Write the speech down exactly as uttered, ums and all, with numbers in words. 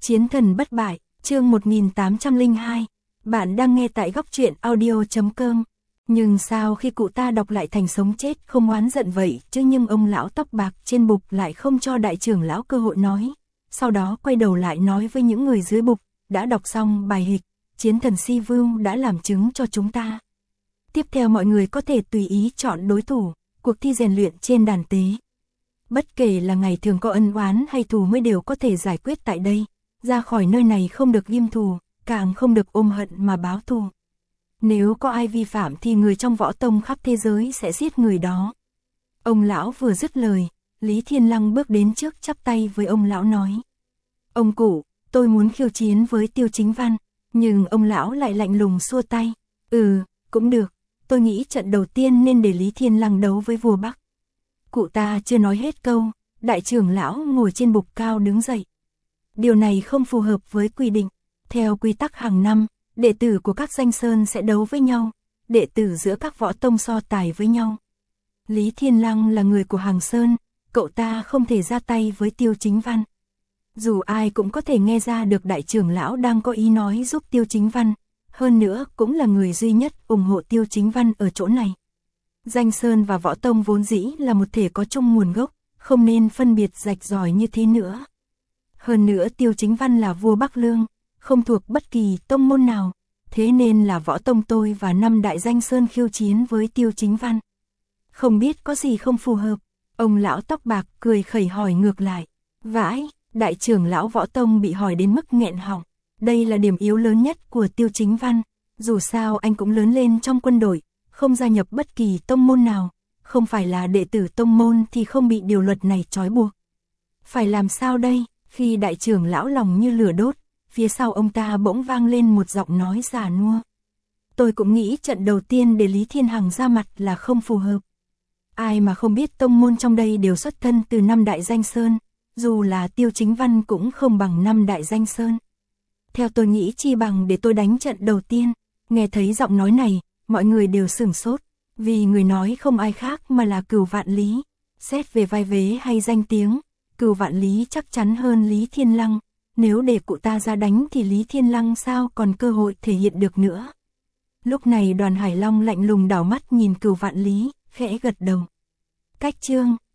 Chiến thần bất bại, chương một nghìn tám trăm lẻ hai. Bạn đang nghe tại góc truyện audio chấm com. Nhưng sao khi cụ ta đọc lại thành sống chết không oán giận vậy chứ, nhưng ông lão tóc bạc trên bục lại không cho đại trưởng lão cơ hội nói. Sau đó quay đầu lại nói với những người dưới bục, đã đọc xong bài hịch, chiến thần Si Vưu đã làm chứng cho chúng ta. Tiếp theo mọi người có thể tùy ý chọn đối thủ, cuộc thi rèn luyện trên đàn tế. Bất kể là ngày thường có ân oán hay thù mới đều có thể giải quyết tại đây. Ra khỏi nơi này không được ghim thù, càng không được ôm hận mà báo thù. Nếu có ai vi phạm thì người trong võ tông khắp thế giới sẽ giết người đó. Ông lão vừa dứt lời, Lý Thiên Lăng bước đến trước chắp tay với ông lão nói. Ông cụ, tôi muốn khiêu chiến với Tiêu Chính Văn, nhưng ông lão lại lạnh lùng xua tay. Ừ, cũng được, tôi nghĩ trận đầu tiên nên để Lý Thiên Lăng đấu với vua Bắc. Cụ ta chưa nói hết câu, đại trưởng lão ngồi trên bục cao đứng dậy. Điều này không phù hợp với quy định. Theo quy tắc hàng năm, đệ tử của các danh sơn sẽ đấu với nhau, đệ tử giữa các võ tông so tài với nhau. Lý Thiên Lăng là người của Hàng Sơn, cậu ta không thể ra tay với Tiêu Chính Văn. Dù ai cũng có thể nghe ra được đại trưởng lão đang có ý nói giúp Tiêu Chính Văn, hơn nữa cũng là người duy nhất ủng hộ Tiêu Chính Văn ở chỗ này. Danh Sơn và võ tông vốn dĩ là một thể có chung nguồn gốc, không nên phân biệt rạch ròi như thế nữa. Hơn nữa Tiêu Chính Văn là vua Bắc Lương, không thuộc bất kỳ tông môn nào, thế nên là võ tông tôi và năm đại danh sơn khiêu chiến với Tiêu Chính Văn. Không biết có gì không phù hợp, ông lão tóc bạc cười khẩy hỏi ngược lại. Vãi, đại trưởng lão võ tông bị hỏi đến mức nghẹn họng. Đây là điểm yếu lớn nhất của Tiêu Chính Văn, dù sao anh cũng lớn lên trong quân đội, không gia nhập bất kỳ tông môn nào, không phải là đệ tử tông môn thì không bị điều luật này trói buộc. Phải làm sao đây? Khi đại trưởng lão lòng như lửa đốt, phía sau ông ta bỗng vang lên một giọng nói già nua. Tôi cũng nghĩ trận đầu tiên để Lý Thiên Hằng ra mặt là không phù hợp. Ai mà không biết tông môn trong đây đều xuất thân từ năm đại danh sơn, dù là Tiêu Chính Văn cũng không bằng năm đại danh sơn. Theo tôi nghĩ chi bằng để tôi đánh trận đầu tiên. Nghe thấy giọng nói này, mọi người đều sửng sốt, vì người nói không ai khác mà là Cửu Vạn Lý. Xét về vai vế hay danh tiếng, Cửu Vạn Lý chắc chắn hơn Lý Thiên Lăng, nếu để cụ ta ra đánh thì Lý Thiên Lăng sao còn cơ hội thể hiện được nữa. Lúc này Đoàn Hải Long lạnh lùng đảo mắt nhìn Cửu Vạn Lý, khẽ gật đầu. Cách chương